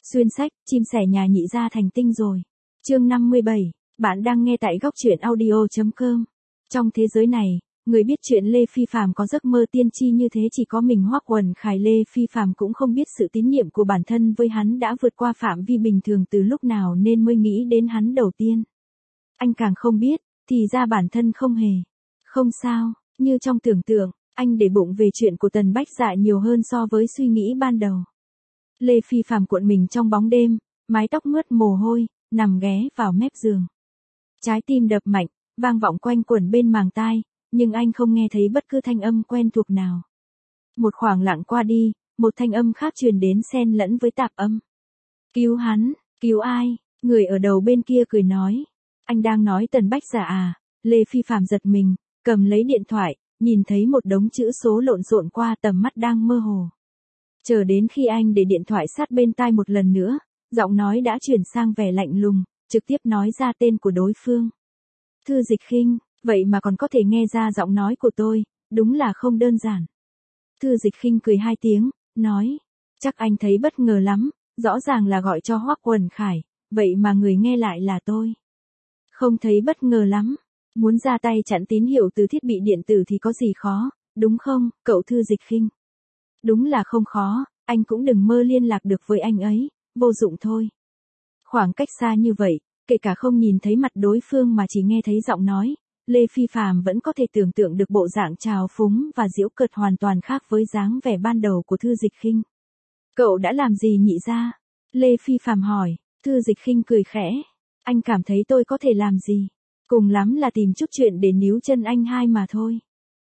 Xuyên sách, chim sẻ nhà nhị gia thành tinh rồi. Chương 57, bạn đang nghe tại góc truyện audio.com. Trong thế giới này, người biết chuyện Lê Phi Phạm có giấc mơ tiên tri như thế chỉ có mình Hoắc Uẩn Khải. Lê Phi Phạm cũng không biết sự tín nhiệm của bản thân với hắn đã vượt qua phạm vi bình thường từ lúc nào nên mới nghĩ đến hắn đầu tiên. Anh càng không biết, thì ra bản thân không hề. Không sao, như trong tưởng tượng, anh để bụng về chuyện của Tần Bách Dạ nhiều hơn so với suy nghĩ ban đầu. Lê Phi Phạm cuộn mình trong bóng đêm, mái tóc mướt mồ hôi, nằm ghé vào mép giường. Trái tim đập mạnh, vang vọng quanh quẩn bên màng tai, nhưng anh không nghe thấy bất cứ thanh âm quen thuộc nào. Một khoảng lặng qua đi, một thanh âm khác truyền đến xen lẫn với tạp âm. Cứu hắn, cứu ai? Người ở đầu bên kia cười nói. Anh đang nói Tần Bách Dạ à? Lê Phi Phạm giật mình, cầm lấy điện thoại, nhìn thấy một đống chữ số lộn xộn qua tầm mắt đang mơ hồ. Chờ đến khi anh để điện thoại sát bên tai một lần nữa, giọng nói đã chuyển sang vẻ lạnh lùng, trực tiếp nói ra tên của đối phương. Thư Dịch Khinh, vậy mà còn có thể nghe ra giọng nói của tôi, đúng là không đơn giản. Thư Dịch Khinh cười hai tiếng, nói, chắc anh thấy bất ngờ lắm, rõ ràng là gọi cho Hoắc Uẩn Khải, vậy mà người nghe lại là tôi. Không thấy bất ngờ lắm, muốn ra tay chặn tín hiệu từ thiết bị điện tử thì có gì khó, đúng không, cậu Thư Dịch Khinh? Đúng là không khó, anh cũng đừng mơ liên lạc được với anh ấy, vô dụng thôi. Khoảng cách xa như vậy, kể cả không nhìn thấy mặt đối phương mà chỉ nghe thấy giọng nói, Lê Phi Phạm vẫn có thể tưởng tượng được bộ dạng trào phúng và giễu cợt hoàn toàn khác với dáng vẻ ban đầu của Thư Dịch Khinh. Cậu đã làm gì nhị gia? Lê Phi Phạm hỏi. Thư Dịch Khinh cười khẽ. Anh cảm thấy tôi có thể làm gì? Cùng lắm là tìm chút chuyện để níu chân anh hai mà thôi.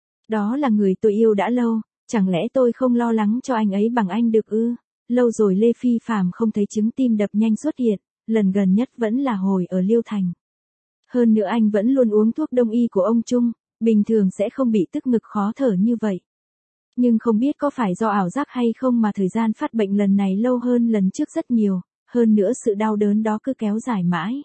Đó là người tôi yêu đã lâu, chẳng lẽ tôi không lo lắng cho anh ấy bằng anh được ư? Lâu rồi Lê Phi Phạm không thấy chứng tim đập nhanh xuất hiện, lần gần nhất vẫn là hồi ở Liêu Thành. Hơn nữa anh vẫn luôn uống thuốc đông y của ông Trung, bình thường sẽ không bị tức ngực khó thở như vậy. Nhưng không biết có phải do ảo giác hay không mà thời gian phát bệnh lần này lâu hơn lần trước rất nhiều, hơn nữa sự đau đớn đó cứ kéo dài mãi.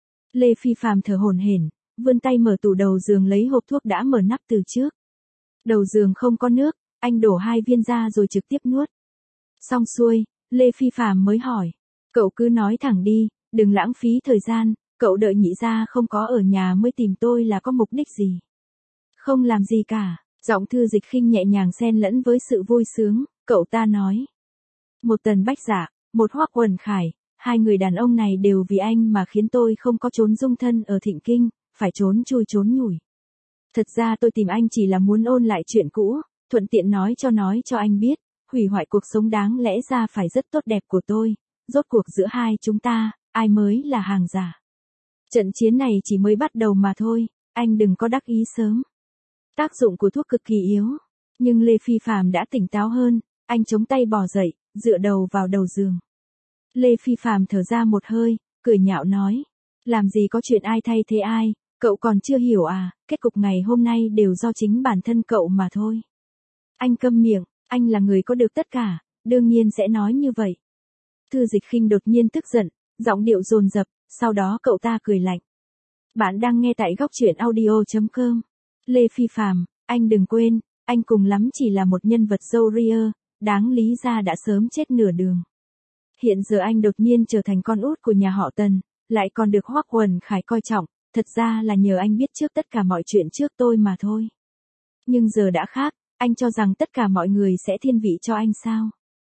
Lê Phi Phạm thở hổn hển, vươn tay mở tủ đầu giường lấy hộp thuốc đã mở nắp từ trước. Đầu giường không có nước, anh đổ 2 viên ra rồi trực tiếp nuốt. Xong xuôi, Lê Phi Phạm mới hỏi, cậu cứ nói thẳng đi, đừng lãng phí thời gian, cậu đợi nhị gia không có ở nhà mới tìm tôi là có mục đích gì? Không làm gì cả, giọng Thư Dịch Khinh nhẹ nhàng xen lẫn với sự vui sướng, cậu ta nói. Một Tần Bách Dạ, một Hoắc Uẩn Khải, hai người đàn ông này đều vì anh mà khiến tôi không có trốn dung thân ở Thịnh Kinh, phải trốn chui trốn nhủi. Thật ra tôi tìm anh chỉ là muốn ôn lại chuyện cũ, thuận tiện nói cho anh biết, hủy hoại cuộc sống đáng lẽ ra phải rất tốt đẹp của tôi, rốt cuộc giữa hai chúng ta, ai mới là hàng giả. Trận chiến này chỉ mới bắt đầu mà thôi, anh đừng có đắc ý sớm. Tác dụng của thuốc cực kỳ yếu, nhưng Lê Phi Phạm đã tỉnh táo hơn, anh chống tay bò dậy, dựa đầu vào đầu giường. Lê Phi Phạm thở ra một hơi, cười nhạo nói, làm gì có chuyện ai thay thế ai, cậu còn chưa hiểu à, kết cục ngày hôm nay đều do chính bản thân cậu mà thôi. Anh câm miệng, anh là người có được tất cả, đương nhiên sẽ nói như vậy. Thư Dịch Khinh đột nhiên tức giận, giọng điệu dồn dập, sau đó cậu ta cười lạnh. Bạn đang nghe tại góc truyện audio.com. Lê Phi Phạm, anh đừng quên, anh cùng lắm chỉ là một nhân vật râu ria, đáng lý ra đã sớm chết nửa đường. Hiện giờ anh đột nhiên trở thành con út của nhà họ Tần, lại còn được Hoắc Uẩn Khải coi trọng, thật ra là nhờ anh biết trước tất cả mọi chuyện trước tôi mà thôi. Nhưng giờ đã khác, anh cho rằng tất cả mọi người sẽ thiên vị cho anh sao?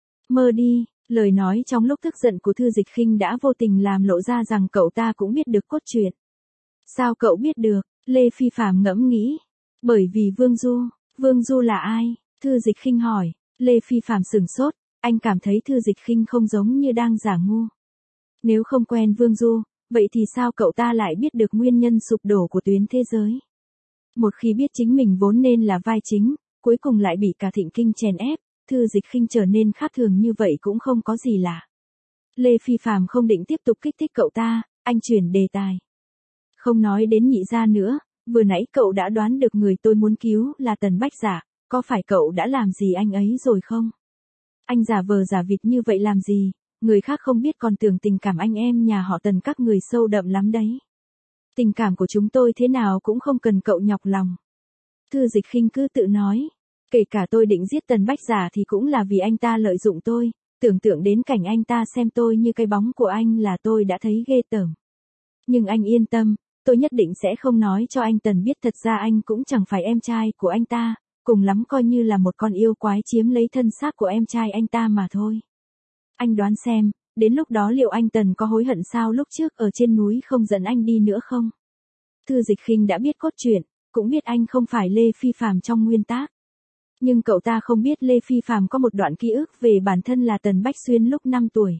Mơ đi, lời nói trong lúc tức giận của Thư Dịch Khinh đã vô tình làm lộ ra rằng cậu ta cũng biết được cốt truyện. Sao cậu biết được? Lê Phi Phạm ngẫm nghĩ. Bởi vì Vương Du là ai? Thư Dịch Khinh hỏi. Lê Phi Phạm sửng sốt, anh cảm thấy Thư Dịch Khinh không giống như đang giả ngu. Nếu không quen Vương Du, vậy thì sao cậu ta lại biết được nguyên nhân sụp đổ của tuyến thế giới? Một khi biết chính mình vốn nên là vai chính, cuối cùng lại bị cả Thịnh Kinh chèn ép, Thư Dịch Khinh trở nên khác thường như vậy cũng không có gì lạ. Lê Phi Phạm không định tiếp tục kích thích cậu ta, anh chuyển đề tài. Không nói đến nhị gia nữa, vừa nãy cậu đã đoán được người tôi muốn cứu là Tần Bách Dạ, có phải cậu đã làm gì anh ấy rồi không? Anh giả vờ giả vịt như vậy làm gì, người khác không biết còn tưởng tình cảm anh em nhà họ Tần các người sâu đậm lắm đấy. Tình cảm của chúng tôi thế nào cũng không cần cậu nhọc lòng. Thư Dịch Khinh cứ tự nói, kể cả tôi định giết Tần Bách Dạ thì cũng là vì anh ta lợi dụng tôi, tưởng tượng đến cảnh anh ta xem tôi như cái bóng của anh là tôi đã thấy ghê tởm. Nhưng anh yên tâm, tôi nhất định sẽ không nói cho anh Tần biết thật ra anh cũng chẳng phải em trai của anh ta, cùng lắm coi như là một con yêu quái chiếm lấy thân xác của em trai anh ta mà thôi. Anh đoán xem, đến lúc đó liệu anh Tần có hối hận sao lúc trước ở trên núi không dẫn anh đi nữa không? Thư Dịch Khinh đã biết cốt truyện, cũng biết anh không phải Lê Phi Phạm trong nguyên tác. Nhưng cậu ta không biết Lê Phi Phạm có một đoạn ký ức về bản thân là Tần Bách Xuyên lúc 5 tuổi.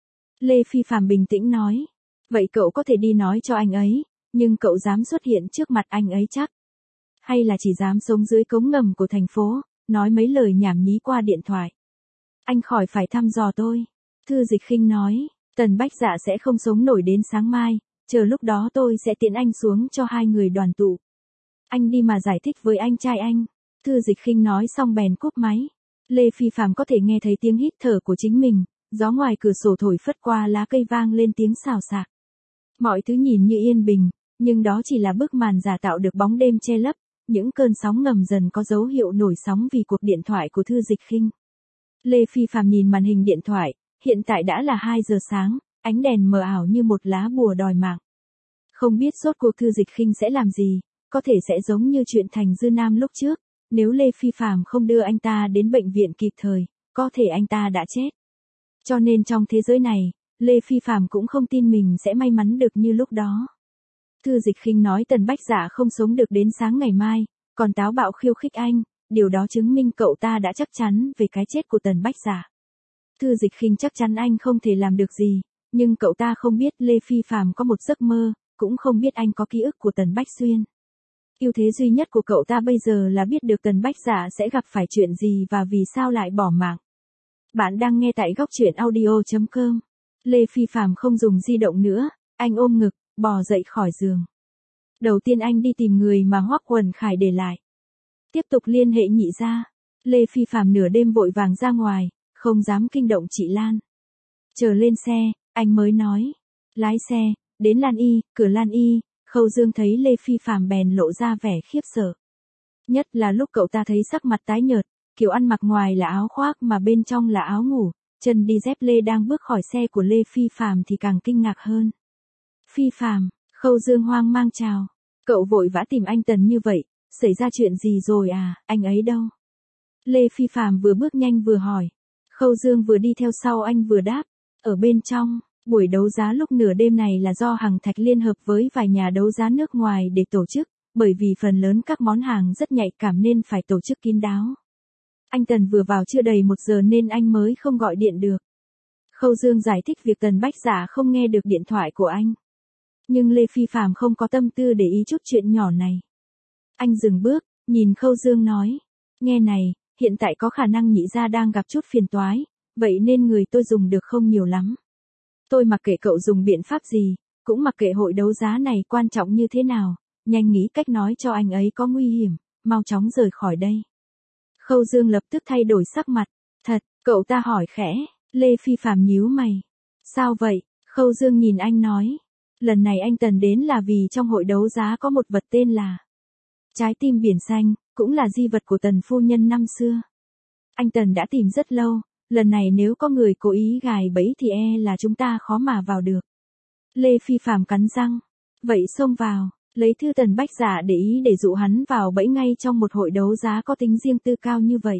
Lê Phi Phạm bình tĩnh nói, vậy cậu có thể đi nói cho anh ấy, nhưng cậu dám xuất hiện trước mặt anh ấy chắc? Hay là chỉ dám sống dưới cống ngầm của thành phố, nói mấy lời nhảm nhí qua điện thoại? Anh khỏi phải thăm dò tôi. Thư Dịch Khinh nói, Tần Bách Dạ sẽ không sống nổi đến sáng mai, chờ lúc đó tôi sẽ tiễn anh xuống cho hai người đoàn tụ. Anh đi mà giải thích với anh trai anh. Thư Dịch Khinh nói xong bèn cúp máy. Lê Phi Phạm có thể nghe thấy tiếng hít thở của chính mình, gió ngoài cửa sổ thổi phất qua lá cây vang lên tiếng xào xạc. Mọi thứ nhìn như yên bình, nhưng đó chỉ là bức màn giả tạo được bóng đêm che lấp, những cơn sóng ngầm dần có dấu hiệu nổi sóng vì cuộc điện thoại của Thư Dịch Khinh. Lê Phi Phạm nhìn màn hình điện thoại, hiện tại đã là 2 giờ sáng, ánh đèn mờ ảo như một lá bùa đòi mạng. Không biết rốt cuộc Thư Dịch Khinh sẽ làm gì, có thể sẽ giống như chuyện Thành Dư Nam lúc trước, nếu Lê Phi Phạm không đưa anh ta đến bệnh viện kịp thời, có thể anh ta đã chết. Cho nên trong thế giới này, Lê Phi Phạm cũng không tin mình sẽ may mắn được như lúc đó. Thư Dịch Khinh nói Tần Bách Dạ không sống được đến sáng ngày mai, còn táo bạo khiêu khích anh, điều đó chứng minh cậu ta đã chắc chắn về cái chết của Tần Bách Dạ. Thư Dịch Khinh chắc chắn anh không thể làm được gì, nhưng cậu ta không biết Lê Phi Phạm có một giấc mơ, cũng không biết anh có ký ức của Tần Bách Xuyên. Ưu thế duy nhất của cậu ta bây giờ là biết được Tần Bách Dạ sẽ gặp phải chuyện gì và vì sao lại bỏ mạng. Bạn đang nghe tại góc truyện audio.com. Lê Phi Phạm không dùng di động nữa, anh ôm ngực, bò dậy khỏi giường. Đầu tiên anh đi tìm người mà Hoắc Quần Khải để lại. Tiếp tục liên hệ Nhị gia. Lê Phi Phạm nửa đêm vội vàng ra ngoài, không dám kinh động chị Lan. Chờ lên xe, anh mới nói. Lái xe, đến Lan Y, cửa Lan Y, Khâu Dương thấy Lê Phi Phạm bèn lộ ra vẻ khiếp sợ. Nhất là lúc cậu ta thấy sắc mặt tái nhợt, kiểu ăn mặc ngoài là áo khoác mà bên trong là áo ngủ, chân đi dép lê đang bước khỏi xe của Lê Phi Phạm thì càng kinh ngạc hơn. Phi Phạm, Khâu Dương hoang mang chào. Cậu vội vã tìm anh Tần như vậy, xảy ra chuyện gì rồi à, anh ấy đâu? Lê Phi Phạm vừa bước nhanh vừa hỏi. Khâu Dương vừa đi theo sau anh vừa đáp. Ở bên trong, buổi đấu giá lúc nửa đêm này là do Hằng Thạch liên hợp với vài nhà đấu giá nước ngoài để tổ chức, bởi vì phần lớn các món hàng rất nhạy cảm nên phải tổ chức kín đáo. Anh Tần vừa vào chưa đầy 1 giờ nên anh mới không gọi điện được. Khâu Dương giải thích việc Tần Bách Dạ không nghe được điện thoại của anh. Nhưng Lê Phi Phạm không có tâm tư để ý chút chuyện nhỏ này. Anh dừng bước, nhìn Khâu Dương nói. Nghe này, hiện tại có khả năng Nhị gia đang gặp chút phiền toái, vậy nên người tôi dùng được không nhiều lắm. Tôi mặc kệ cậu dùng biện pháp gì, cũng mặc kệ hội đấu giá này quan trọng như thế nào, nhanh nghĩ cách nói cho anh ấy có nguy hiểm, mau chóng rời khỏi đây. Khâu Dương lập tức thay đổi sắc mặt. Thật, cậu ta hỏi khẽ. Lê Phi Phạm nhíu mày. Sao vậy? Khâu Dương nhìn anh nói. Lần này anh Tần đến là vì trong hội đấu giá có một vật tên là trái tim biển xanh, cũng là di vật của Tần phu nhân năm xưa. Anh Tần đã tìm rất lâu, lần này nếu có người cố ý gài bẫy thì là chúng ta khó mà vào được. Lê Phi Phạm cắn răng. Vậy xông vào, lấy thư Tần Bách Dạ để ý để dụ hắn vào bẫy ngay trong một hội đấu giá có tính riêng tư cao như vậy.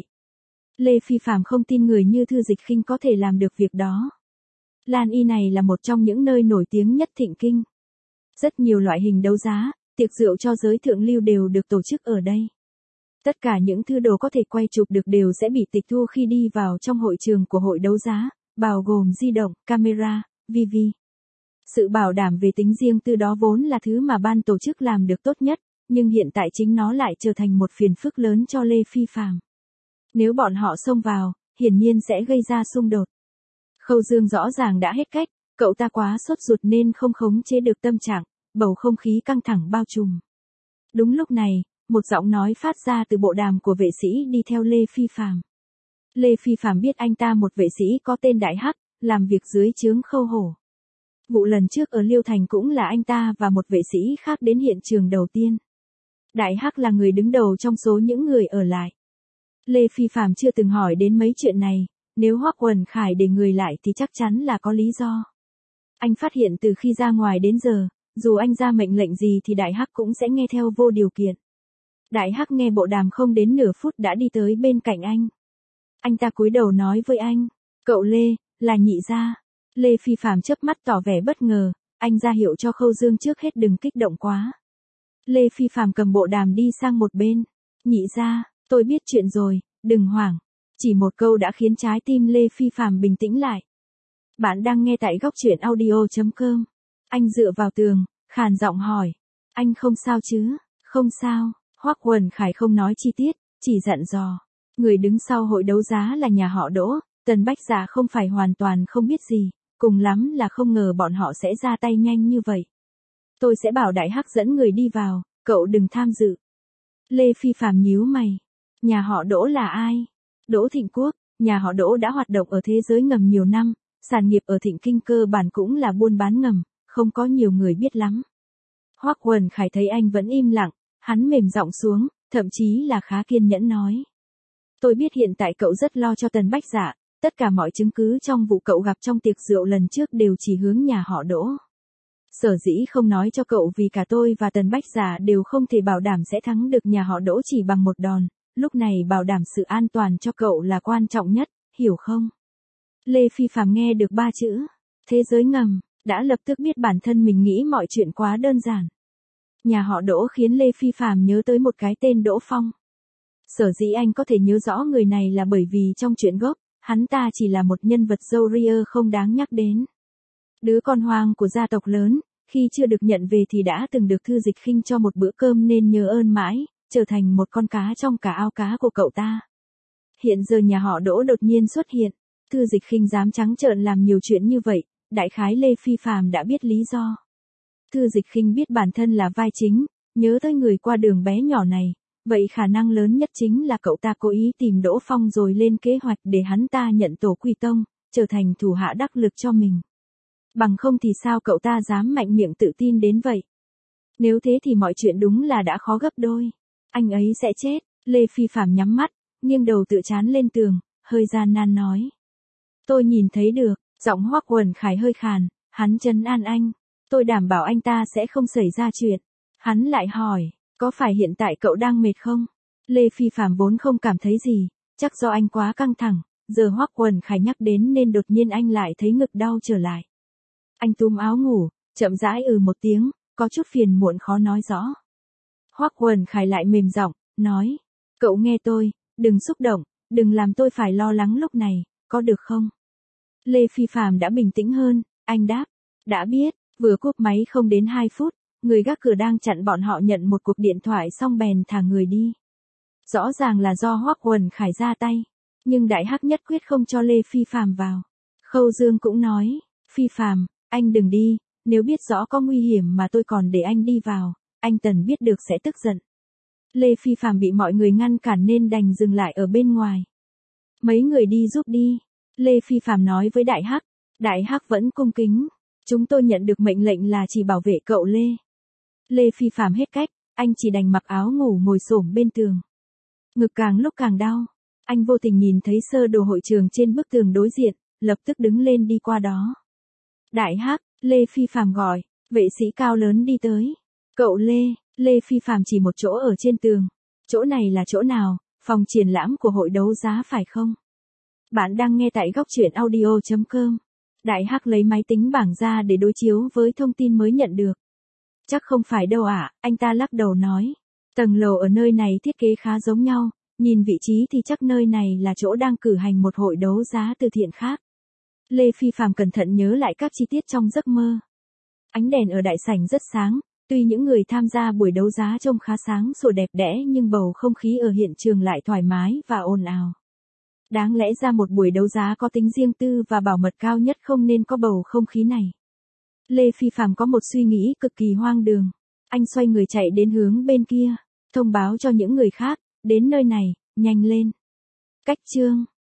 Lê Phi Phạm không tin người như Thư Dịch Khinh có thể làm được việc đó. Lan Y này là một trong những nơi nổi tiếng nhất Thịnh Kinh. Rất nhiều loại hình đấu giá, tiệc rượu cho giới thượng lưu đều được tổ chức ở đây. Tất cả những thứ đồ có thể quay chụp được đều sẽ bị tịch thu khi đi vào trong hội trường của hội đấu giá, bao gồm di động, camera, VV. Sự bảo đảm về tính riêng tư đó vốn là thứ mà ban tổ chức làm được tốt nhất, nhưng hiện tại chính nó lại trở thành một phiền phức lớn cho Lê Phi Phạm. Nếu bọn họ xông vào, hiển nhiên sẽ gây ra xung đột. Khâu Dương rõ ràng đã hết cách, cậu ta quá sốt ruột nên không khống chế được tâm trạng, bầu không khí căng thẳng bao trùm. Đúng lúc này, một giọng nói phát ra từ bộ đàm của vệ sĩ đi theo Lê Phi Phạm. Lê Phi Phạm biết anh ta một vệ sĩ có tên Đại Hắc, làm việc dưới trướng Khâu Hổ. Vụ lần trước ở Liêu Thành cũng là anh ta và một vệ sĩ khác đến hiện trường đầu tiên. Đại Hắc là người đứng đầu trong số những người ở lại. Lê Phi Phạm chưa từng hỏi đến mấy chuyện này, Nếu Hoắc Quần Khải để người lại thì chắc chắn là có lý do. Anh phát hiện từ khi ra ngoài đến giờ, dù anh ra mệnh lệnh gì thì Đại Hắc cũng sẽ nghe theo vô điều kiện. Đại Hắc nghe bộ đàm không đến nửa phút đã đi tới bên cạnh anh. Anh ta cúi đầu nói với anh, cậu Lê, là Nhị gia. Lê Phi Phạm chớp mắt tỏ vẻ bất ngờ, anh ra hiệu cho Khâu Dương trước hết đừng kích động quá. Lê Phi Phạm cầm bộ đàm đi sang một bên. Nhị gia, tôi biết chuyện rồi, đừng hoảng. Chỉ một câu đã khiến trái tim Lê Phi Phạm bình tĩnh lại. Bạn đang nghe tại góc truyện audio.com. Anh dựa vào tường, khàn giọng hỏi. Anh không sao chứ? Không sao. Hoắc Quần Khải không nói chi tiết, chỉ dặn dò. Người đứng sau hội đấu giá là nhà họ Đỗ, Tần Bách Dạ không phải hoàn toàn không biết gì, cùng lắm là không ngờ bọn họ sẽ ra tay nhanh như vậy. Tôi sẽ bảo Đại Hắc dẫn người đi vào, cậu đừng tham dự. Lê Phi Phạm nhíu mày. Nhà họ Đỗ là ai? Đỗ Thịnh Quốc, nhà họ Đỗ đã hoạt động ở thế giới ngầm nhiều năm, sản nghiệp ở Thịnh Kinh cơ bản cũng là buôn bán ngầm, không có nhiều người biết lắm. Hoắc Quần Khải thấy anh vẫn im lặng, hắn mềm giọng xuống, thậm chí là khá kiên nhẫn nói. Tôi biết hiện tại cậu rất lo cho Tần Bách Dạ, tất cả mọi chứng cứ trong vụ cậu gặp trong tiệc rượu lần trước đều chỉ hướng nhà họ Đỗ. Sở dĩ không nói cho cậu vì cả tôi và Tần Bách Dạ đều không thể bảo đảm sẽ thắng được nhà họ Đỗ chỉ bằng một đòn, lúc này bảo đảm sự an toàn cho cậu là quan trọng nhất, hiểu không? Lê Phi Phạm nghe được 3 chữ, thế giới ngầm, đã lập tức biết bản thân mình nghĩ mọi chuyện quá đơn giản. Nhà họ Đỗ khiến Lê Phi Phạm nhớ tới một cái tên Đỗ Phong. Sở dĩ anh có thể nhớ rõ người này là bởi vì trong chuyện gốc, hắn ta chỉ là một nhân vật râu ria không đáng nhắc đến. Đứa con hoang của gia tộc lớn, khi chưa được nhận về thì đã từng được Thư Dịch Khinh cho một bữa cơm nên nhớ ơn mãi, trở thành một con cá trong cả ao cá của cậu ta. Hiện giờ nhà họ Đỗ đột nhiên xuất hiện, Thư Dịch Khinh dám trắng trợn làm nhiều chuyện như vậy, đại khái Lê Phi Phạm đã biết lý do. Thư Dịch Khinh biết bản thân là vai chính, nhớ tới người qua đường bé nhỏ này, vậy khả năng lớn nhất chính là cậu ta cố ý tìm Đỗ Phong rồi lên kế hoạch để hắn ta nhận tổ quy tông, trở thành thủ hạ đắc lực cho mình. Bằng không thì sao cậu ta dám mạnh miệng tự tin đến vậy? Nếu thế thì mọi chuyện đúng là đã khó gấp đôi. Anh ấy sẽ chết. Lê Phi Phạm nhắm mắt, nghiêng đầu tựa trán lên tường, hơi gian nan nói. Tôi nhìn thấy được, giọng Hoắc Quần Khải hơi khàn, hắn trấn an anh. Tôi đảm bảo anh ta sẽ không xảy ra chuyện. Hắn lại hỏi, có phải hiện tại cậu đang mệt không? Lê Phi Phạm vốn không cảm thấy gì, chắc do anh quá căng thẳng, giờ Hoắc Quần Khải nhắc đến nên đột nhiên anh lại thấy ngực đau trở lại. Anh túm áo ngủ, chậm rãi một tiếng, có chút phiền muộn khó nói rõ. Hoắc Quần Khải lại mềm giọng, nói, cậu nghe tôi, đừng xúc động, đừng làm tôi phải lo lắng lúc này, có được không? Lê Phi Phạm đã bình tĩnh hơn, anh đáp, đã biết, vừa cúp máy không đến 2 phút, người gác cửa đang chặn bọn họ nhận một cuộc điện thoại xong bèn thả người đi. Rõ ràng là do Hoắc Quần Khải ra tay, nhưng Đại Hắc nhất quyết không cho Lê Phi Phạm vào. Khâu Dương cũng nói, Phi Phạm, anh đừng đi, nếu biết rõ có nguy hiểm mà tôi còn để anh đi vào, anh Tần biết được sẽ tức giận. Lê Phi Phạm bị mọi người ngăn cản nên đành dừng lại ở bên ngoài. Mấy người đi giúp đi. Lê Phi Phạm nói với Đại Hắc. Đại Hắc vẫn cung kính. Chúng tôi nhận được mệnh lệnh là chỉ bảo vệ cậu Lê. Lê Phi Phạm hết cách, anh chỉ đành mặc áo ngủ ngồi xổm bên tường. Ngực càng lúc càng đau. Anh vô tình nhìn thấy sơ đồ hội trường trên bức tường đối diện, lập tức đứng lên đi qua đó. Đại Hắc, Lê Phi Phạm gọi, vệ sĩ cao lớn đi tới. Cậu Lê, Lê Phi Phạm chỉ một chỗ ở trên tường. Chỗ này là chỗ nào, phòng triển lãm của hội đấu giá phải không? Bạn đang nghe tại góc truyện audio.com. Đại Hắc lấy máy tính bảng ra để đối chiếu với thông tin mới nhận được. Chắc không phải đâu ạ, anh ta lắc đầu nói. Tầng lầu ở nơi này thiết kế khá giống nhau, nhìn vị trí thì chắc nơi này là chỗ đang cử hành một hội đấu giá từ thiện khác. Lê Phi Phạm cẩn thận nhớ lại các chi tiết trong giấc mơ. Ánh đèn ở đại sảnh rất sáng, tuy những người tham gia buổi đấu giá trông khá sáng sủa đẹp đẽ nhưng bầu không khí ở hiện trường lại thoải mái và ồn ào. Đáng lẽ ra một buổi đấu giá có tính riêng tư và bảo mật cao nhất không nên có bầu không khí này. Lê Phi Phạm có một suy nghĩ cực kỳ hoang đường. Anh xoay người chạy đến hướng bên kia, thông báo cho những người khác, đến nơi này, nhanh lên. Cách chương